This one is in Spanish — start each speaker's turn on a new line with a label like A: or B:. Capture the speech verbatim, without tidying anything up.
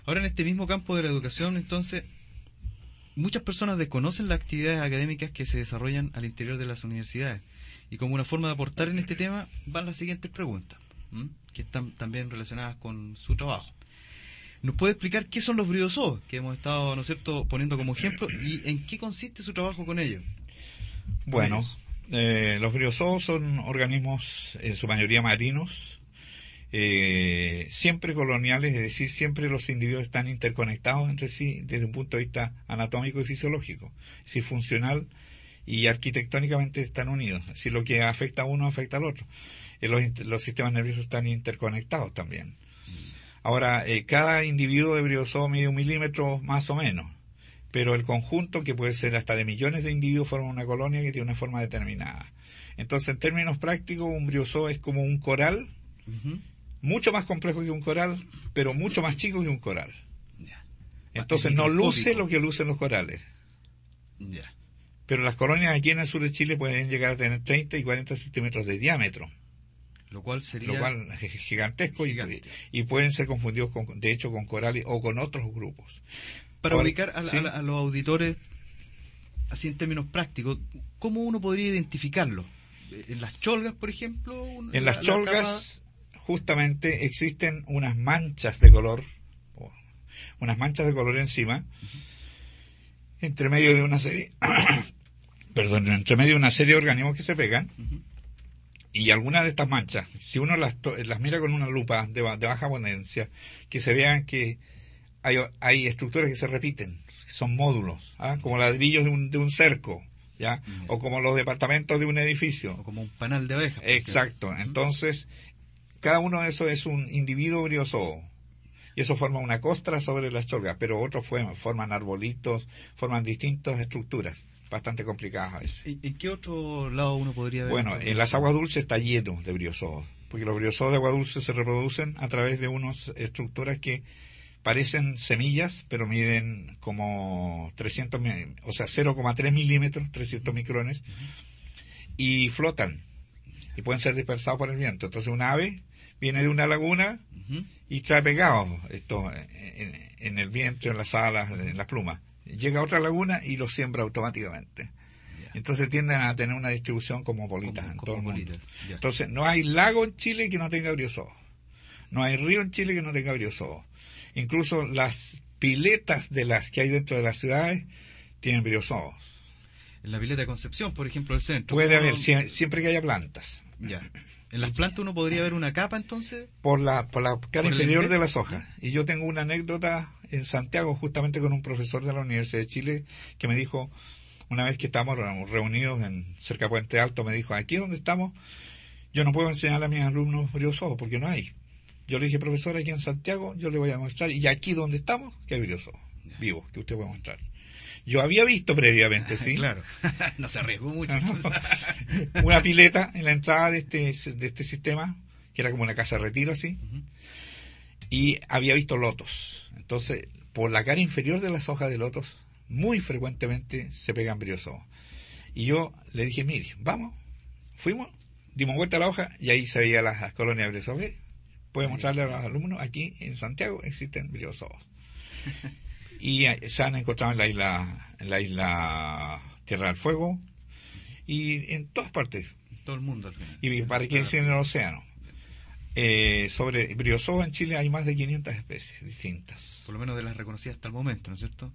A: Ahora, en este mismo campo de la educación, entonces, muchas personas desconocen las actividades académicas que se desarrollan al interior de las universidades. Y como una forma de aportar en este tema, van las siguientes preguntas, ¿m? que están también relacionadas con su trabajo. ¿Nos puede explicar qué son los briozoos, que hemos estado, ¿no es cierto?, poniendo como ejemplo, y en qué consiste su trabajo con ellos?
B: Bueno, eh, los briozoos son organismos, en su mayoría marinos, eh, siempre coloniales, es decir, siempre los individuos están interconectados entre sí desde un punto de vista anatómico y fisiológico, es decir, funcional y arquitectónicamente están unidos, es decir, lo que afecta a uno afecta al otro. Eh, los, los sistemas nerviosos están interconectados también. Ahora, eh, cada individuo de briozoo mide un milímetro más o menos, pero el conjunto, que puede ser hasta de millones de individuos, forma una colonia que tiene una forma determinada. Entonces, en términos prácticos, un briozoo es como un coral, uh-huh. mucho más complejo que un coral, pero mucho más chico que un coral. Yeah. Entonces, no luce lo que lucen los corales.
A: Yeah.
B: Pero las colonias aquí en el sur de Chile pueden llegar a tener treinta y cuarenta centímetros de diámetro.
A: Lo cual sería...
B: Lo cual es gigantesco y, y pueden ser confundidos, con, de hecho, con corales o con otros grupos.
A: Para
B: Ahora,
A: ubicar a,
B: ¿sí?
A: a, a los auditores, así en términos prácticos, ¿cómo uno podría identificarlo? ¿En las cholgas, por ejemplo? Una,
B: en
A: la,
B: las cholgas,
A: la capa...
B: justamente, existen unas manchas de color, unas manchas de color encima, uh-huh. entre medio de una serie... perdón, entre medio de una serie de organismos que se pegan, uh-huh. y algunas de estas manchas, si uno las, las mira con una lupa de, de baja potencia, que se vean que hay, hay estructuras que se repiten, que son módulos, ¿ah? como ladrillos de un, de un cerco, ¿ya? Uh-huh. o como los departamentos de un edificio.
A: O como un panal de abejas.
B: Exacto. Uh-huh. Entonces, cada uno de esos es un individuo briozoo. Y eso forma una costra sobre las cholgas, pero otros forman arbolitos, forman distintas estructuras, bastante complicadas a veces.
A: ¿En qué otro lado uno podría ver?
B: Bueno, en las aguas dulces está lleno de briozoos, porque los briozoos de agua dulce se reproducen a través de unas estructuras que parecen semillas, pero miden como trescientos, o sea, cero coma tres milímetros, trescientos micrones, uh-huh. y flotan, y pueden ser dispersados por el viento. Entonces, un ave viene de una laguna uh-huh. y trae pegados esto en, en el vientre, en las alas, en las plumas. Llega a otra laguna y los siembra automáticamente. Yeah. Entonces tienden a tener una distribución cosmopolita en todo el mundo. Yeah. Entonces, no hay lago en Chile que no tenga briozoos. No hay río en Chile que no tenga briozoos. Incluso las piletas de las que hay dentro de las ciudades tienen briozoos.
A: En la pileta de Concepción, por ejemplo, el centro.
B: Puede haber, si, siempre que haya plantas.
A: Ya. ¿En las plantas uno podría ver una capa, entonces?
B: Por la, por la cara ¿Por inferior de las hojas. Y yo tengo una anécdota en Santiago, justamente con un profesor de la Universidad de Chile, que me dijo, una vez que estábamos reunidos en cerca de Puente Alto, me dijo, aquí donde estamos, yo no puedo enseñar a mis alumnos briozoos, porque no hay. Yo le dije, profesor, aquí en Santiago, yo le voy a mostrar, y aquí donde estamos, que hay briozoos vivos, que usted puede mostrar. Yo había visto previamente, ¿sí?
A: Claro, no se arriesgó mucho.
B: Una pileta en la entrada de este, de este sistema, que era como una casa de retiro, así, uh-huh. y había visto lotos. Entonces, por la cara inferior de las hojas de lotos, muy frecuentemente se pegan briozoos. Y yo le dije, mire, vamos, fuimos, dimos vuelta a la hoja, y ahí se veía las, las colonias de briozoos. Puede mostrarle a los alumnos, aquí en Santiago existen briozoos. Y se han encontrado en la isla, en la isla Tierra del Fuego, y en todas partes.
A: Todo el mundo al final.
B: Y para qué decir en el océano. Eh, sobre briozoos en Chile hay más de quinientas especies distintas.
A: Por lo menos de las reconocidas hasta el momento, ¿no es cierto?